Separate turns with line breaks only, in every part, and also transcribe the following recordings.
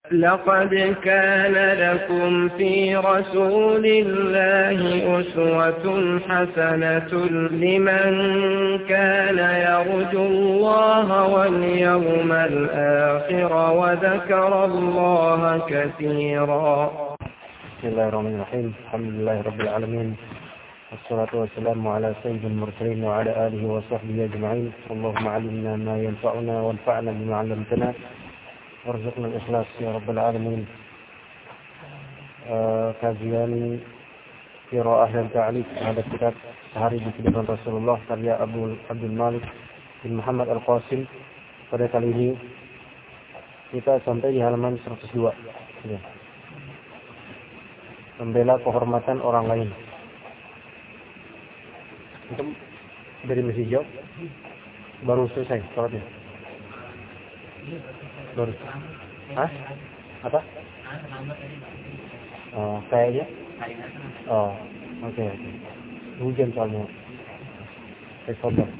لقد كان لكم في رسول الله أسوة حسنة لمن كان يرجو الله واليوم الآخر وذكر الله كثيرا.
بسم الله الرحمن الرحيم. الحمد لله رب العالمين والصلاة والسلام على سيد المرسلين وعلى آله وصحبه أجمعين. اللهم علمنا ما ينفعنا وانفعنا بما علمتنا warzuqna al-ikhlas ya rabbal alamin. Kajian qiraah dan ta'liq terhadap kitab Sehari di Kehidupan Rasulullah karya Abdul Malik bin Muhammad Al-Qasim. Pada kali ini kita sampai di halaman 102 ya. Membela kehormatan orang lain. Itu dari masih jauh baru selesai sholatnya. Baru. Hah? Apa? Oh, kayaknya? Oh, oke. Hujan soalnya. Sabar.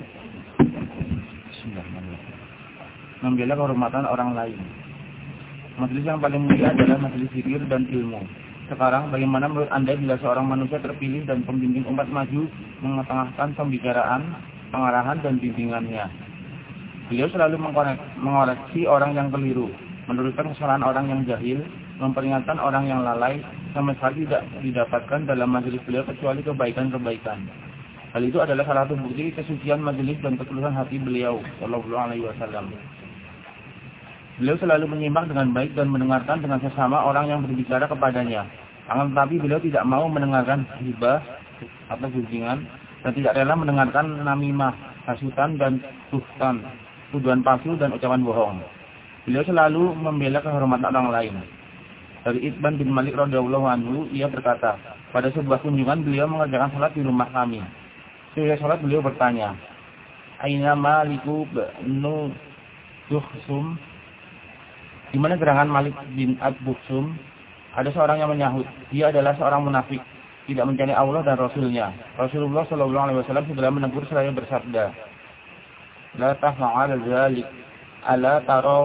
Membela kehormatan orang lain. Majelis yang paling mulia adalah majelis zikir dan ilmu. Sekarang, bagaimana menurut Anda bila seorang manusia terpilih dan pembimbing umat maju mengetengahkan pembicaraan, pengarahan, dan bimbingannya? Beliau selalu mengoreksi orang yang keliru, meluruskan kesalahan orang yang jahil, memperingatkan orang yang lalai, sama sekali tidak didapatkan dalam majelis beliau kecuali kebaikan-kebaikan. Hal itu adalah salah satu bukti kesucian majelis dan ketulusan hati beliau, Sallallahu Alaihi Wasallam. Beliau selalu menyimak dengan baik dan mendengarkan dengan sesama orang yang berbicara kepadanya. Akan tetapi beliau tidak mau mendengarkan hibah atau gunjingan dan tidak rela mendengarkan namimah, hasutan dan tuduhan palsu dan ucapan bohong. Beliau selalu membela kehormatan orang lain. Dari Itban bin Malik radhiyallahu anhu, ia berkata, pada sebuah kunjungan beliau mengerjakan salat di rumah kami. Setelah salat beliau bertanya, Aina Maliku bnu Dukhsum? Di mana gerangan Malik bin Ad-Bukhsum? Ada seorang yang menyahut, dia adalah seorang munafik, tidak mencari Allah dan Rasulnya. Rasulullah sallallahu alaihi wasallam segera menegur seraya bersabda, La taf'al dzalik, ala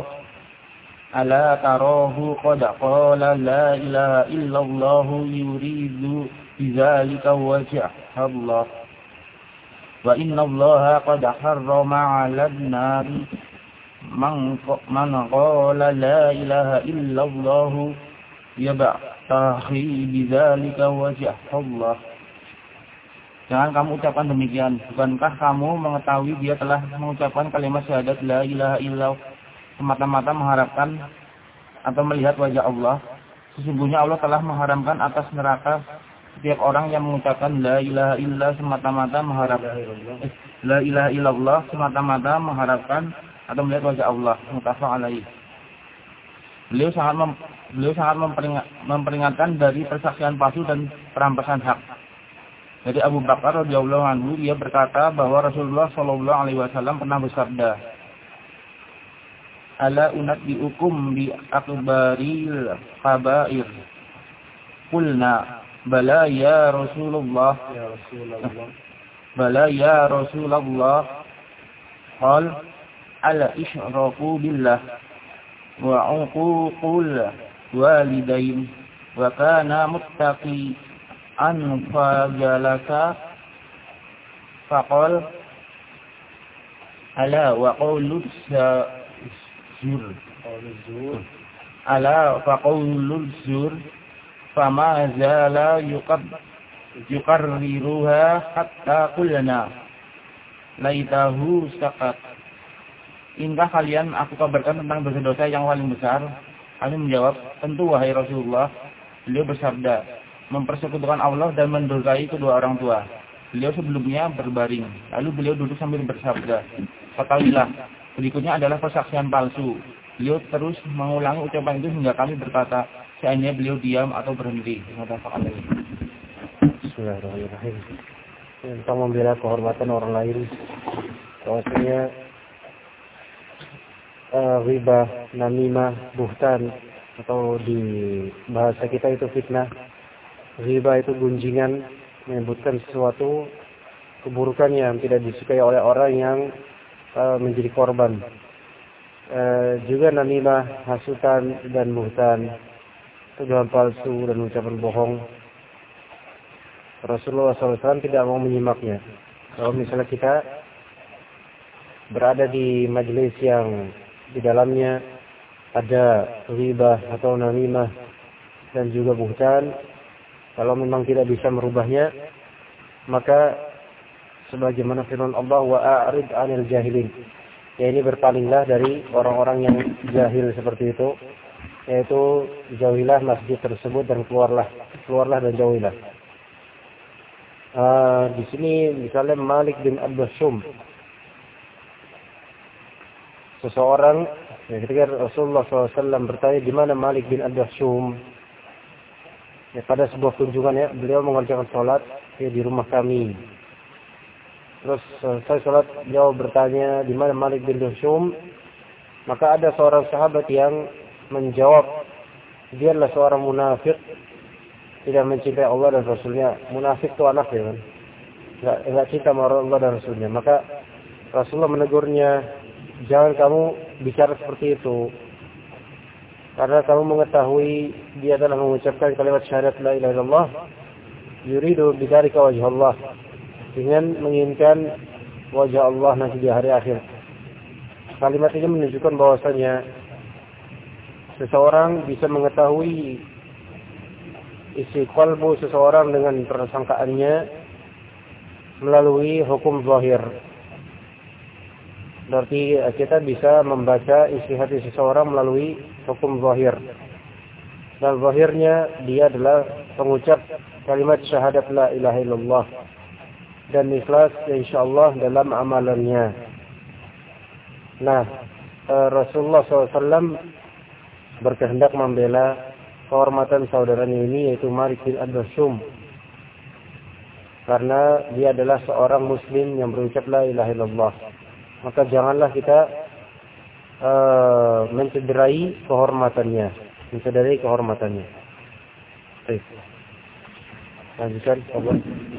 tarahu qad qala la ilaha illallah yuridu bidzalika wajha Allah wa inna Allah qad harrama 'alan nar man qala la ilaha illallah yabtaghi bidzalika wajha Allah. Jangan kamu ucapkan demikian. Bukankah kamu mengetahui dia telah mengucapkan kalimat syahadat la ilaha illallah semata-mata mengharapkan atau melihat wajah Allah? Sesungguhnya Allah telah mengharamkan atas neraka setiap orang yang mengucapkan la ilaha illallah semata-mata mengharapkan la ilaha illallah semata-mata mengharapkan atau melihat wajah Allah. Muttafaq alaih. Beliau sangat memperingatkan dari persaksian palsu dan perampasan hak. Dari Abu Bakar radhiyallahu anhu, dia berkata bahwa Rasulullah sallallahu alaihi wasallam pernah bersabda, Ala unabbiukum bi akbaril khaba'ir. Qulna bala ya Rasulullah. Bala ya Rasulullah. Qal ala isyraku billah wa uququl walidain wa kana muttaqi fajalaka faqal ala wa qawluz zur ala fa qawluz zur fama zala yuqarriruha hatta qulna laitahu saqat. Ingkah kalian aku kabarkan tentang dosa-dosa yang paling besar? Kami menjawab, tentu wahai Rasulullah. Beliau bersabda, mempersekutukan Allah dan mendurhakai kedua orang tua. Beliau sebelumnya berbaring, lalu beliau duduk sambil bersabda, ketahuilah, berikutnya adalah persaksian palsu. Beliau terus mengulangi ucapan itu hingga kami berkata, seandainya beliau diam atau berhenti.
Bismillahirrahmanirrahim. Tentang membela kehormatan orang lain, bahwasanya riba, namimah, buhtan, atau di bahasa kita itu fitnah. Riba itu gunjingan, menyebutkan sesuatu keburukan yang tidak disukai oleh orang yang menjadi korban. juga namimah, hasutan dan buhtan, tuduhan palsu dan ucapan bohong. Rasulullah SAW tidak mau menyimaknya. Kalau misalnya kita berada di majelis yang di dalamnya ada ghibah atau namimah dan juga buhtan, kalau memang tidak bisa merubahnya, maka sebagaimana firman Allah, wa a'rid 'anil jahilin. Ya, ini berpalinglah dari orang-orang yang jahil seperti itu, yaitu jauhilah masjid tersebut dan keluarlah dan jauhilah. Di sini misalnya Malik bin Ad-Dashum, seseorang ketika Rasulullah SAW bertanya di mana Malik bin Ad-Dashum, ya, pada sebuah kunjungan, ya, beliau mengerjakan sholat di rumah kami. Terus saya sholat, beliau bertanya di mana Malik bin Ad-Dashum. Maka ada seorang sahabat yang menjawab, dia adalah seorang munafik, tidak mencintai Allah dan Rasulnya. Munafik itu anak, ya kan, nggak cinta sama Allah dan Rasulnya. Maka Rasulullah menegurnya, jangan kamu bicara seperti itu, karena kamu mengetahui dia telah mengucapkan kalimat syahadat la ilaha illallah, yuridu bidzalika wajh Allah, dengan menginginkan wajah Allah nanti di hari akhir. Kalimat ini menunjukkan bahwasanya seseorang bisa mengetahui isi kalbu seseorang dengan persangkaannya melalui hukum zahir. Berarti kita bisa membaca isi hati seseorang melalui hukum zahir. Dan zahirnya dia adalah pengucap kalimat syahadat la ilaha illallah dan ikhlas insyaallah dalam amalannya. Nah, Rasulullah SAW berkehendak membela kehormatan saudaranya ini, yaitu Malik bin Ad-Dashum, karena dia adalah seorang muslim yang berucap la ilaha illallah. Maka janganlah kita mencederai kehormatannya. Baik. Lanjutkan, Allah.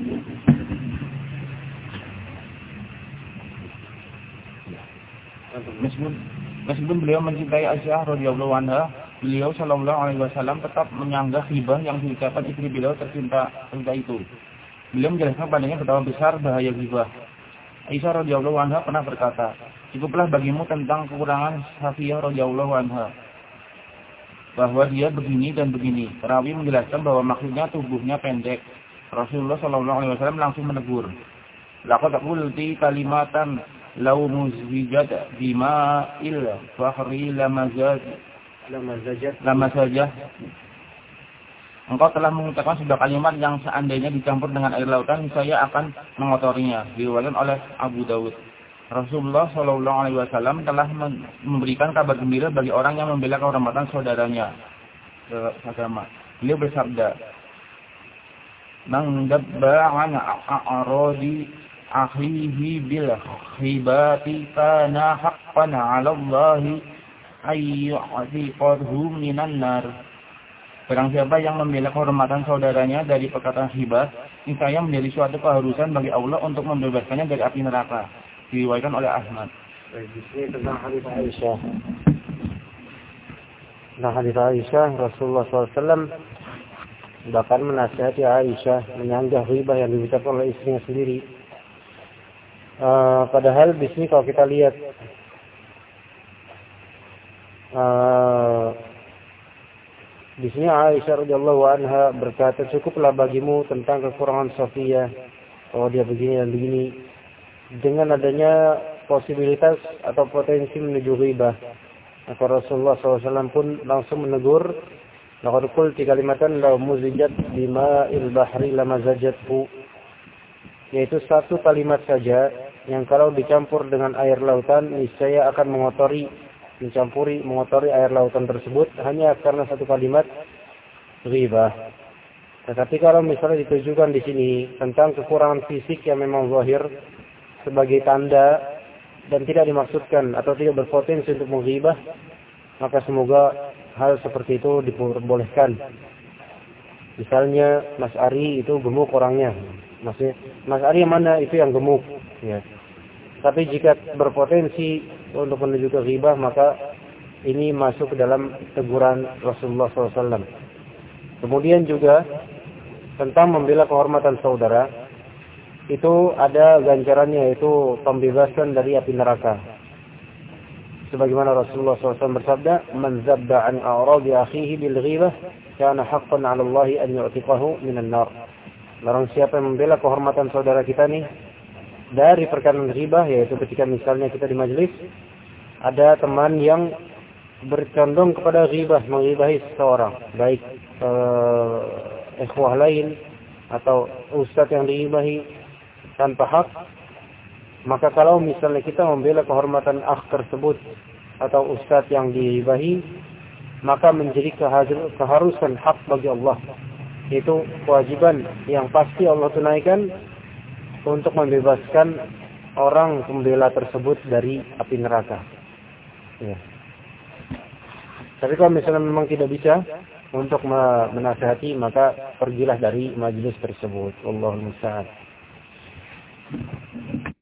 Meskipun beliau mencintai Aisyah radhiyallahu anha, beliau sallallahu alaihi wasallam tetap menyanggah ghibah yang diucapkan istri beliau tercinta itu. Beliau menjelaskan padanya betapa besar bahaya ghibah. Aisyah radhiyallahu anha pernah berkata, cukuplah bagimu tentang kekurangan Safiyah radhiyallahu anha, bahwa dia begini dan begini. Perawi menjelaskan bahwa maksudnya tubuhnya pendek. Rasulullah sallallahu alaihi wasallam langsung menegur, laqad qulti kalimatan law muzwijat bima'il fakhri lama saja. Engkau telah mengucapkan sebuah kalimat yang seandainya dicampur dengan air lautan, saya akan mengotorinya. Diriwayatkan oleh Abu Dawud. Rasulullah Shallallahu Alaihi Wasallam telah memberikan kabar gembira bagi orang yang membela kehormatan saudaranya agama. Beliau bersabda, "Man dabba an a'radi akhihi bil khibati kana haqqan 'ala Allah ayyu'tiqadhu minan nar." Barang siapa yang membela kehormatan saudaranya dari perkataan ghibah, niscaya menjadi suatu keharusan bagi Allah untuk membebaskannya dari api neraka. Diriwayatkan oleh Ahmad.
Ini tentang hadis Aisyah. Nah, hadis Aisyah, Rasulullah SAW bahkan menasihati Aisyah menyanggah ghibah yang diucapkan oleh istrinya sendiri. Padahal di sini kalau kita lihat di sini Aisyah radhiyallahu anha berkata, cukuplah bagimu tentang kekurangan Safiyah, oh dia begini dan begini, dengan adanya posibilitas atau potensi menuju ghibah. Maka Rasulullah SAW pun langsung menegur, laqad qulti kalimatan law muzijat bima'il bahri lamazajathu, yaitu satu kalimat saja yang kalau dicampur dengan air lautan niscaya akan mengotori air lautan tersebut hanya karena satu kalimat ghibah. Tetapi kalau misalnya ditujukan di sini tentang kekurangan fisik yang memang zahir sebagai tanda dan tidak dimaksudkan atau tidak berpotensi untuk menghibah, maka semoga hal seperti itu diperbolehkan. Misalnya Mas Ari itu gemuk orangnya, maksudnya Mas Ari yang mana itu yang gemuk, ya. Tapi jika berpotensi untuk menuju ke ghibah, maka ini masuk ke dalam teguran Rasulullah SAW. Kemudian juga tentang membela kehormatan saudara, itu ada ganjarannya, yaitu pembebasan dari api neraka. Sebagaimana Rasulullah SAW bersabda, "Man zabba an a'radi akhihi bil ghibah, kana haqqan 'ala Allah an yu'tiqahu minan nar." Barang siapa yang membela kehormatan saudara kita nih dari perkara ghibah, yaitu ketika misalnya kita di majelis ada teman yang bercondong kepada ghibah, menghibahi seseorang, baik ikhwah lain atau ustaz yang dihibahi tanpa hak, maka kalau misalnya kita membela kehormatan akh tersebut atau ustaz yang dihibahi, maka menjadi keharusan hak bagi Allah. Itu kewajiban yang pasti Allah tunaikan untuk membebaskan orang pembela tersebut dari api neraka. Ya. Tapi kalau misalnya memang tidak bisa untuk menasihati, maka pergilah dari majelis tersebut. Allahul musta'an.